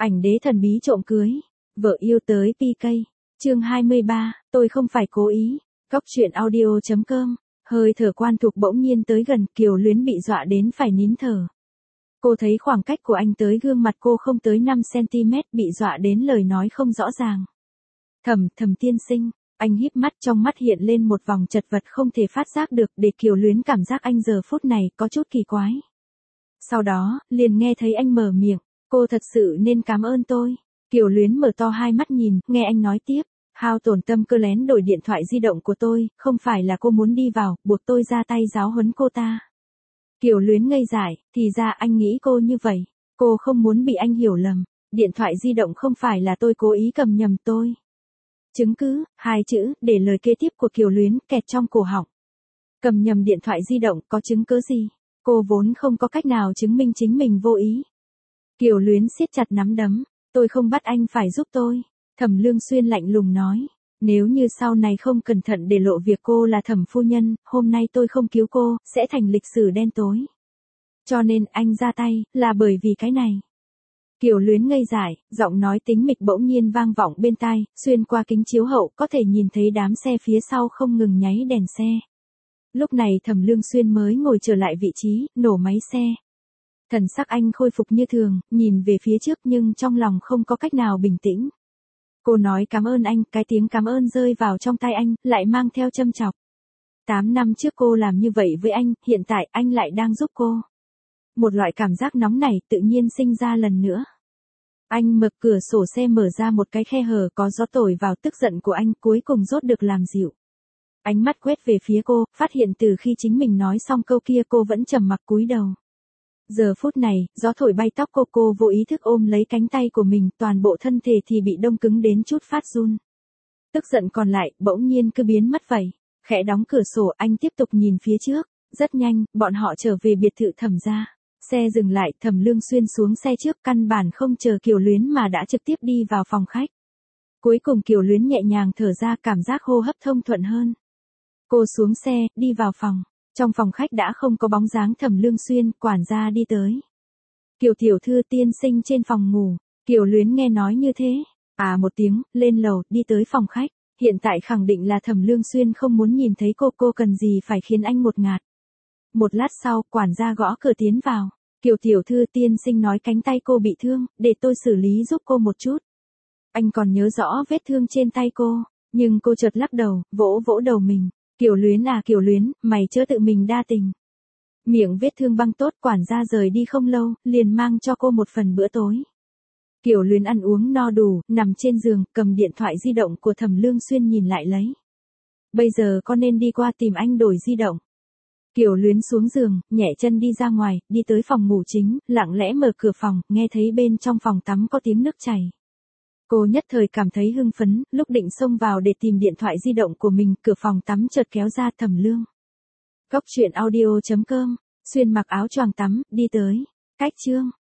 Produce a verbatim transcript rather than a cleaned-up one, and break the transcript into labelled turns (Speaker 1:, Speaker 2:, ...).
Speaker 1: Ảnh đế thần bí trộm cưới. Vợ yêu tới pê ca. Chương hai mươi ba, tôi không phải cố ý. Góc truyện audio chấm com. Hơi thở Quan Thục bỗng nhiên tới gần, Kiều Luyến bị dọa đến phải nín thở. Cô thấy khoảng cách của anh tới gương mặt cô không tới năm xăng-ti-mét, bị dọa đến lời nói không rõ ràng. Thẩm, Thẩm tiên sinh, anh híp mắt, trong mắt hiện lên một vòng chật vật không thể phát giác được, để Kiều Luyến cảm giác anh giờ phút này có chút kỳ quái. Sau đó, liền nghe thấy anh mở miệng, cô thật sự nên cảm ơn tôi. Kiều Luyến mở to hai mắt nhìn, nghe anh nói tiếp, hao tổn tâm cơ lén đổi điện thoại di động của tôi, không phải là cô muốn đi vào, buộc tôi ra tay giáo huấn cô ta. Kiều Luyến ngây dại, thì ra anh nghĩ cô như vậy, cô không muốn bị anh hiểu lầm, điện thoại di động không phải là tôi cố ý cầm nhầm tôi. Chứng cứ, hai chữ, để lời kế tiếp của Kiều Luyến kẹt trong cổ họng. Cầm nhầm điện thoại di động, có chứng cứ gì? Cô vốn không có cách nào chứng minh chính mình vô ý. Kiều Luyến siết chặt nắm đấm, tôi không bắt anh phải giúp tôi. Thẩm Lương Xuyên lạnh lùng nói, nếu như sau này không cẩn thận để lộ việc cô là Thẩm phu nhân, hôm nay tôi không cứu cô, sẽ thành lịch sử đen tối. Cho nên anh ra tay, là bởi vì cái này. Kiều Luyến ngây dại, giọng nói tính mịch bỗng nhiên vang vọng bên tai, xuyên qua kính chiếu hậu có thể nhìn thấy đám xe phía sau không ngừng nháy đèn xe. Lúc này Thẩm Lương Xuyên mới ngồi trở lại vị trí, nổ máy xe. Thần sắc anh khôi phục như thường, nhìn về phía trước nhưng trong lòng không có cách nào bình tĩnh. Cô nói cảm ơn anh, cái tiếng cảm ơn rơi vào trong tai anh, lại mang theo châm chọc. Tám năm trước cô làm như vậy với anh, hiện tại anh lại đang giúp cô. Một loại cảm giác nóng này tự nhiên sinh ra lần nữa. Anh mở cửa sổ xe mở ra một cái khe hở có gió thổi vào, tức giận của anh cuối cùng rốt được làm dịu. Ánh mắt quét về phía cô, phát hiện từ khi chính mình nói xong câu kia cô vẫn trầm mặc cúi đầu. Giờ phút này, gió thổi bay tóc cô, cô vô ý thức ôm lấy cánh tay của mình, toàn bộ thân thể thì bị đông cứng đến chút phát run. Tức giận còn lại, bỗng nhiên cứ biến mất vậy. Khẽ đóng cửa sổ, anh tiếp tục nhìn phía trước. Rất nhanh, bọn họ trở về biệt thự Thẩm gia. Xe dừng lại, Thẩm Lương Xuyên xuống xe trước, căn bản không chờ Kiều Luyến mà đã trực tiếp đi vào phòng khách. Cuối cùng Kiều Luyến nhẹ nhàng thở ra, cảm giác hô hấp thông thuận hơn. Cô xuống xe, đi vào phòng. Trong phòng khách đã không có bóng dáng Thẩm Lương Xuyên, quản gia đi tới. Kiều tiểu thư tiên sinh trên phòng ngủ. Kiều Luyến nghe nói như thế. À một tiếng, lên lầu, đi tới phòng khách. Hiện tại khẳng định là Thẩm Lương Xuyên không muốn nhìn thấy cô, cô cần gì phải khiến anh ngột ngạt. Một lát sau, quản gia gõ cửa tiến vào. Kiều tiểu thư tiên sinh nói cánh tay cô bị thương, để tôi xử lý giúp cô một chút. Anh còn nhớ rõ vết thương trên tay cô, nhưng cô chợt lắc đầu, vỗ vỗ đầu mình. Kiều Luyến à Kiều Luyến, mày chớ tự mình đa tình. Miệng vết thương băng tốt, quản gia rời đi không lâu, liền mang cho cô một phần bữa tối. Kiều Luyến ăn uống no đủ, nằm trên giường, cầm điện thoại di động của Thẩm Lương Xuyên nhìn lại lấy. Bây giờ con nên đi qua tìm anh đổi di động. Kiều Luyến xuống giường, nhẹ chân đi ra ngoài, đi tới phòng ngủ chính, lặng lẽ mở cửa phòng, nghe thấy bên trong phòng tắm có tiếng nước chảy. Cô nhất thời cảm thấy hưng phấn, lúc định xông vào để tìm điện thoại di động của mình, cửa phòng tắm chợt kéo ra Thẩm Lương. Góc truyện audio chấm com, Xuyên mặc áo choàng tắm, đi tới. Cách chương.